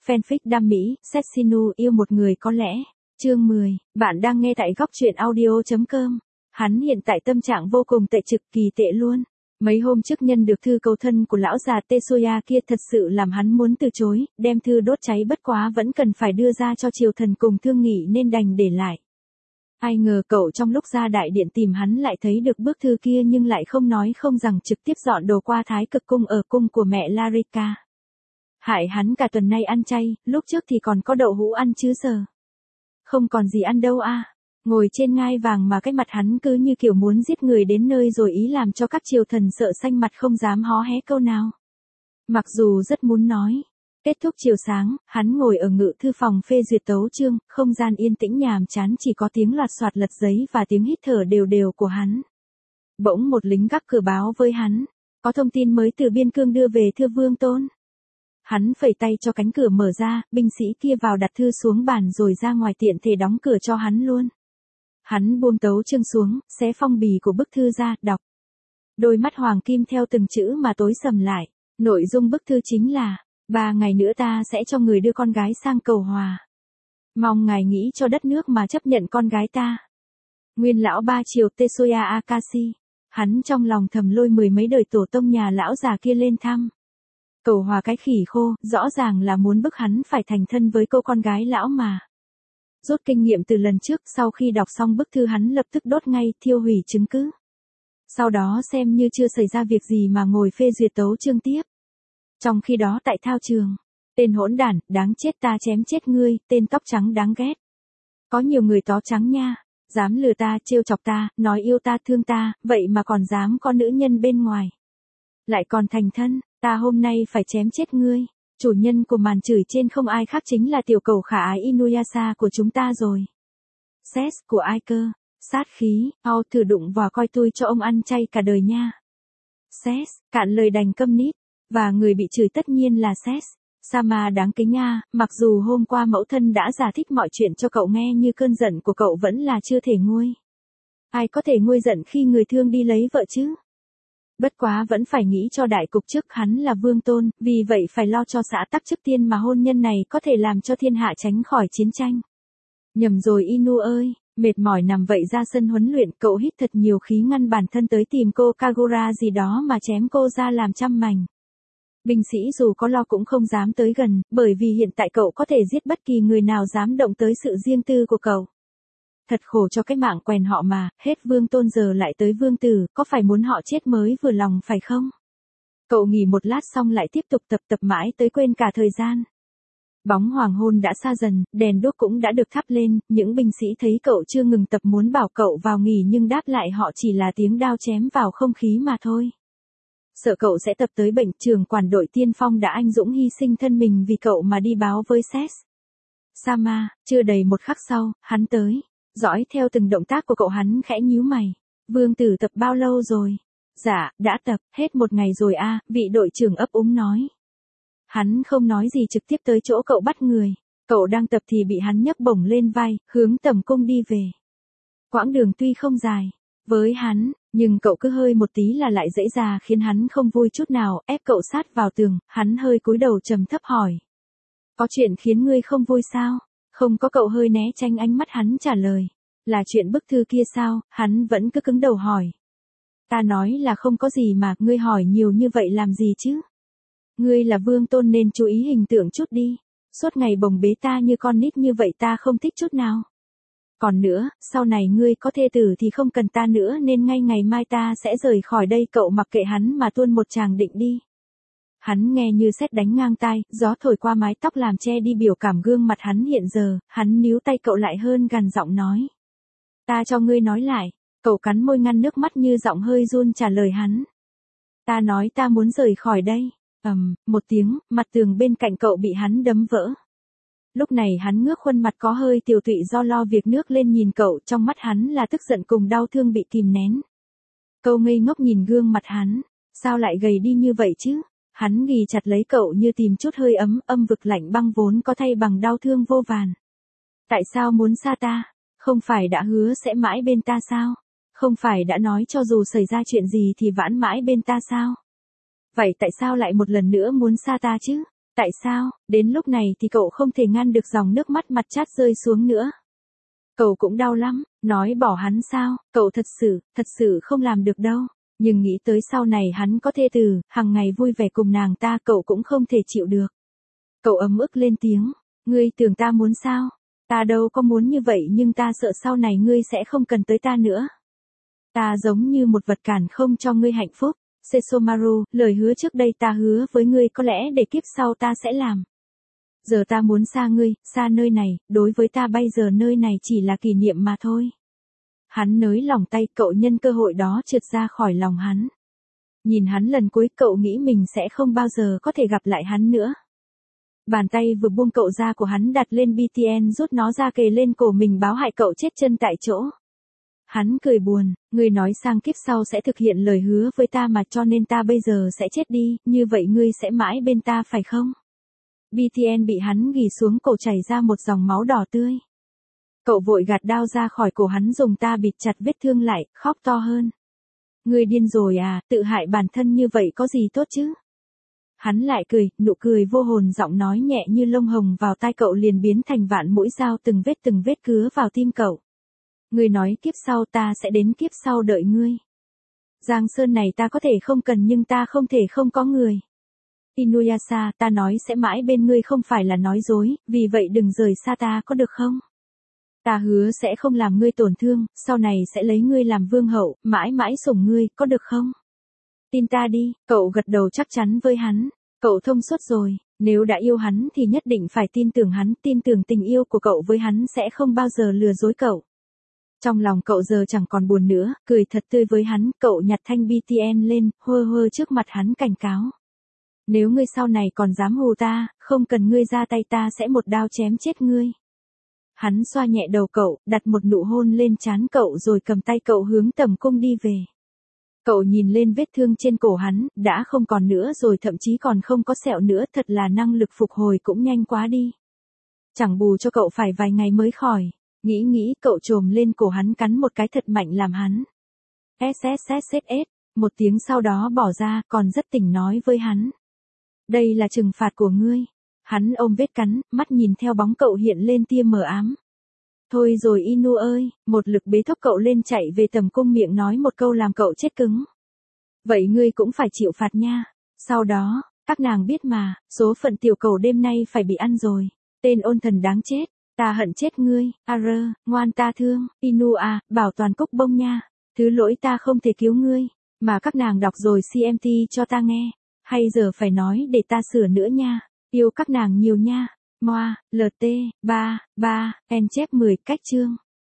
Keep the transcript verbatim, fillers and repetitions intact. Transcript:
Fanfic đam mỹ, Sexinu yêu một người có lẽ. Chương mười, bạn đang nghe tại góc truyện audio chấm com. Hắn hiện tại tâm trạng vô cùng tệ, trực kỳ tệ luôn. Mấy hôm trước nhân được thư cầu thân của lão già Tetsuya kia thật sự làm hắn muốn từ chối, đem thư đốt cháy, bất quá vẫn cần phải đưa ra cho triều thần cùng thương nghị nên đành để lại. Ai ngờ cậu trong lúc ra đại điện tìm hắn lại thấy được bức thư kia, nhưng lại không nói không rằng trực tiếp dọn đồ qua Thái Cực cung ở cung của mẹ Larika. Hại hắn cả tuần nay ăn chay, lúc trước thì còn có đậu hũ ăn chứ giờ không còn gì ăn đâu a. Ngồi trên ngai vàng mà cái mặt hắn cứ như kiểu muốn giết người đến nơi rồi, ý làm cho các triều thần sợ xanh mặt không dám hó hé câu nào. Mặc dù rất muốn nói. Kết thúc chiều sáng, hắn ngồi ở ngự thư phòng phê duyệt tấu chương, không gian yên tĩnh nhàm chán, chỉ có tiếng loạt soạt lật giấy và tiếng hít thở đều đều của hắn. Bỗng một lính gác cửa báo với hắn, có thông tin mới từ biên cương đưa về thưa vương tôn. Hắn phẩy tay cho cánh cửa mở ra, binh sĩ kia vào đặt thư xuống bàn rồi ra ngoài, tiện thể đóng cửa cho hắn luôn. Hắn buông tấu chương xuống, xé phong bì của bức thư ra, đọc. Đôi mắt hoàng kim theo từng chữ mà tối sầm lại. Nội dung bức thư chính là: ba ngày nữa ta sẽ cho người đưa con gái sang cầu hòa. Mong ngài nghĩ cho đất nước mà chấp nhận con gái ta. Nguyên lão ba triều Tetsuya Akashi. Hắn trong lòng thầm lôi mười mấy đời tổ tông nhà lão già kia lên thăm. Cầu hòa cái khỉ khô, rõ ràng là muốn bức hắn phải thành thân với cô con gái lão mà. Rút kinh nghiệm từ lần trước, sau khi đọc xong bức thư hắn lập tức đốt ngay, thiêu hủy chứng cứ. Sau đó xem như chưa xảy ra việc gì mà ngồi phê duyệt tấu chương tiếp. Trong khi đó tại thao trường, tên hỗn đản, đáng chết, ta chém chết ngươi, tên tóc trắng đáng ghét. Có nhiều người tó trắng nha, dám lừa ta, trêu chọc ta, nói yêu ta, thương ta, vậy mà còn dám có nữ nhân bên ngoài. Lại còn thành thân, ta hôm nay phải chém chết ngươi. Chủ nhân của màn chửi trên không ai khác chính là tiểu cầu khả ái Inuyasha của chúng ta rồi. Sess của ai cơ, sát khí, ao thử đụng vào coi tôi cho ông ăn chay cả đời nha. Sess, cạn lời đành câm nít. Và người bị chửi tất nhiên là Sess. Sama đáng kính nha, mặc dù hôm qua mẫu thân đã giải thích mọi chuyện cho cậu nghe, như cơn giận của cậu vẫn là chưa thể nguôi. Ai có thể nguôi giận khi người thương đi lấy vợ chứ? Bất quá vẫn phải nghĩ cho đại cục trước, hắn là vương tôn, vì vậy phải lo cho xã tắc trước tiên mà hôn nhân này có thể làm cho thiên hạ tránh khỏi chiến tranh. Nhầm rồi Inu ơi, mệt mỏi nằm vậy ra sân huấn luyện, cậu hít thật nhiều khí ngăn bản thân tới tìm cô Kagura gì đó mà chém cô ra làm trăm mảnh. Binh sĩ dù có lo cũng không dám tới gần, bởi vì hiện tại cậu có thể giết bất kỳ người nào dám động tới sự riêng tư của cậu. Thật khổ cho cái mạng quèn họ mà, hết vương tôn giờ lại tới vương tử, có phải muốn họ chết mới vừa lòng phải không? Cậu nghỉ một lát xong lại tiếp tục tập tập mãi tới quên cả thời gian. Bóng hoàng hôn đã xa dần, đèn đuốc cũng đã được thắp lên, những binh sĩ thấy cậu chưa ngừng tập muốn bảo cậu vào nghỉ, nhưng đáp lại họ chỉ là tiếng đao chém vào không khí mà thôi. Sợ cậu sẽ tập tới bệnh, trưởng quản đội tiên phong đã anh dũng hy sinh thân mình vì cậu mà đi báo với Sess. Sama, chưa đầy một khắc sau, hắn tới. Dõi theo từng động tác của cậu, hắn khẽ nhíu mày. Vương tử tập bao lâu rồi? Dạ, đã tập, hết một ngày rồi a, vị đội trưởng ấp úng nói. Hắn không nói gì, trực tiếp tới chỗ cậu bắt người. Cậu đang tập thì bị hắn nhấc bổng lên vai, hướng tầm cung đi về. Quãng đường tuy không dài với hắn, nhưng cậu cứ hơi một tí là lại dễ ra, khiến hắn không vui chút nào, ép cậu sát vào tường, hắn hơi cúi đầu trầm thấp hỏi. Có chuyện khiến ngươi không vui sao? Không có, cậu hơi né tránh ánh mắt hắn trả lời. Là chuyện bức thư kia sao? Hắn vẫn cứ cứng đầu hỏi. Ta nói là không có gì mà, ngươi hỏi nhiều như vậy làm gì chứ? Ngươi là vương tôn nên chú ý hình tượng chút đi. Suốt ngày bồng bế ta như con nít như vậy ta không thích chút nào. Còn nữa, sau này ngươi có thê tử thì không cần ta nữa, nên ngay ngày mai ta sẽ rời khỏi đây. Cậu mặc kệ hắn mà tuôn một tràng định đi. Hắn nghe như sét đánh ngang tai, gió thổi qua mái tóc làm che đi biểu cảm gương mặt hắn hiện giờ, hắn níu tay cậu lại hơn, gằn giọng nói. Ta cho ngươi nói lại. Cậu cắn môi ngăn nước mắt, như giọng hơi run trả lời hắn. Ta nói ta muốn rời khỏi đây. Ầm, um, một tiếng, mặt tường bên cạnh cậu bị hắn đấm vỡ. Lúc này hắn ngước khuôn mặt có hơi tiều tụy do lo việc nước lên nhìn cậu, trong mắt hắn là tức giận cùng đau thương bị kìm nén. Cậu ngây ngốc nhìn gương mặt hắn, sao lại gầy đi như vậy chứ? Hắn ghì chặt lấy cậu như tìm chút hơi ấm, âm vực lạnh băng vốn có thay bằng đau thương vô vàn. Tại sao muốn xa ta? Không phải đã hứa sẽ mãi bên ta sao? Không phải đã nói cho dù xảy ra chuyện gì thì vãn mãi bên ta sao? Vậy tại sao lại một lần nữa muốn xa ta chứ? Tại sao, đến lúc này thì cậu không thể ngăn được dòng nước mắt mặt chát rơi xuống nữa. Cậu cũng đau lắm, nói bỏ hắn sao, cậu thật sự, thật sự không làm được đâu. Nhưng nghĩ tới sau này hắn có thê tử, hàng ngày vui vẻ cùng nàng ta, cậu cũng không thể chịu được. Cậu ấm ức lên tiếng, ngươi tưởng ta muốn sao? Ta đâu có muốn như vậy, nhưng ta sợ sau này ngươi sẽ không cần tới ta nữa. Ta giống như một vật cản không cho ngươi hạnh phúc. Sesomaru, lời hứa trước đây ta hứa với ngươi có lẽ để kiếp sau ta sẽ làm. Giờ ta muốn xa ngươi, xa nơi này, đối với ta bây giờ nơi này chỉ là kỷ niệm mà thôi. Hắn nới lòng tay, cậu nhân cơ hội đó trượt ra khỏi lòng hắn. Nhìn hắn lần cuối, cậu nghĩ mình sẽ không bao giờ có thể gặp lại hắn nữa. Bàn tay vừa buông cậu ra của hắn đặt lên bê tê en, rút nó ra kề lên cổ mình, báo hại cậu chết chân tại chỗ. Hắn cười buồn, ngươi nói sang kiếp sau sẽ thực hiện lời hứa với ta mà, cho nên ta bây giờ sẽ chết đi, như vậy ngươi sẽ mãi bên ta phải không? bê tê en bị hắn ghì xuống cổ, chảy ra một dòng máu đỏ tươi. Cậu vội gạt đao ra khỏi cổ hắn, dùng ta bịt chặt vết thương lại, khóc to hơn. Ngươi điên rồi à, tự hại bản thân như vậy có gì tốt chứ? Hắn lại cười, nụ cười vô hồn, giọng nói nhẹ như lông hồng vào tai cậu liền biến thành vạn mũi dao, từng vết từng vết cứa vào tim cậu. Ngươi nói kiếp sau ta sẽ đến kiếp sau đợi ngươi. Giang sơn này ta có thể không cần, nhưng ta không thể không có người. Inuyasha, ta nói sẽ mãi bên ngươi không phải là nói dối, vì vậy đừng rời xa ta có được không? Ta hứa sẽ không làm ngươi tổn thương, sau này sẽ lấy ngươi làm vương hậu, mãi mãi sủng ngươi, có được không? Tin ta đi, cậu gật đầu chắc chắn với hắn. Cậu thông suốt rồi, nếu đã yêu hắn thì nhất định phải tin tưởng hắn, tin tưởng tình yêu của cậu với hắn sẽ không bao giờ lừa dối cậu. Trong lòng cậu giờ chẳng còn buồn nữa, cười thật tươi với hắn, cậu nhặt thanh bê tê en lên, hơ hơ trước mặt hắn cảnh cáo. Nếu ngươi sau này còn dám hù ta, không cần ngươi ra tay, ta sẽ một đao chém chết ngươi. Hắn xoa nhẹ đầu cậu, đặt một nụ hôn lên trán cậu rồi cầm tay cậu hướng tầm cung đi về. Cậu nhìn lên vết thương trên cổ hắn, đã không còn nữa rồi, thậm chí còn không có sẹo nữa, thật là năng lực phục hồi cũng nhanh quá đi. Chẳng bù cho cậu phải vài ngày mới khỏi. Nghĩ nghĩ, cậu chồm lên cổ hắn cắn một cái thật mạnh làm hắn sssss, một tiếng sau đó bỏ ra, còn rất tỉnh nói với hắn. Đây là trừng phạt của ngươi. Hắn ôm vết cắn, mắt nhìn theo bóng cậu hiện lên tia mờ ám. Thôi rồi Inu ơi, một lực bế thốc cậu lên, chạy về tầm cung, miệng nói một câu làm cậu chết cứng. Vậy ngươi cũng phải chịu phạt nha. Sau đó, các nàng biết mà, số phận tiểu cầu đêm nay phải bị ăn rồi. Tên ôn thần đáng chết. Ta hận chết ngươi, Arơ, ngoan ta thương, Inu à, bảo toàn cúc bông nha. Thứ lỗi ta không thể cứu ngươi, mà các nàng đọc rồi xê em tê cho ta nghe. Hay giờ phải nói để ta sửa nữa nha, yêu các nàng nhiều nha. Moa, lờ tê, ba, ba, en chép mười, cách chương.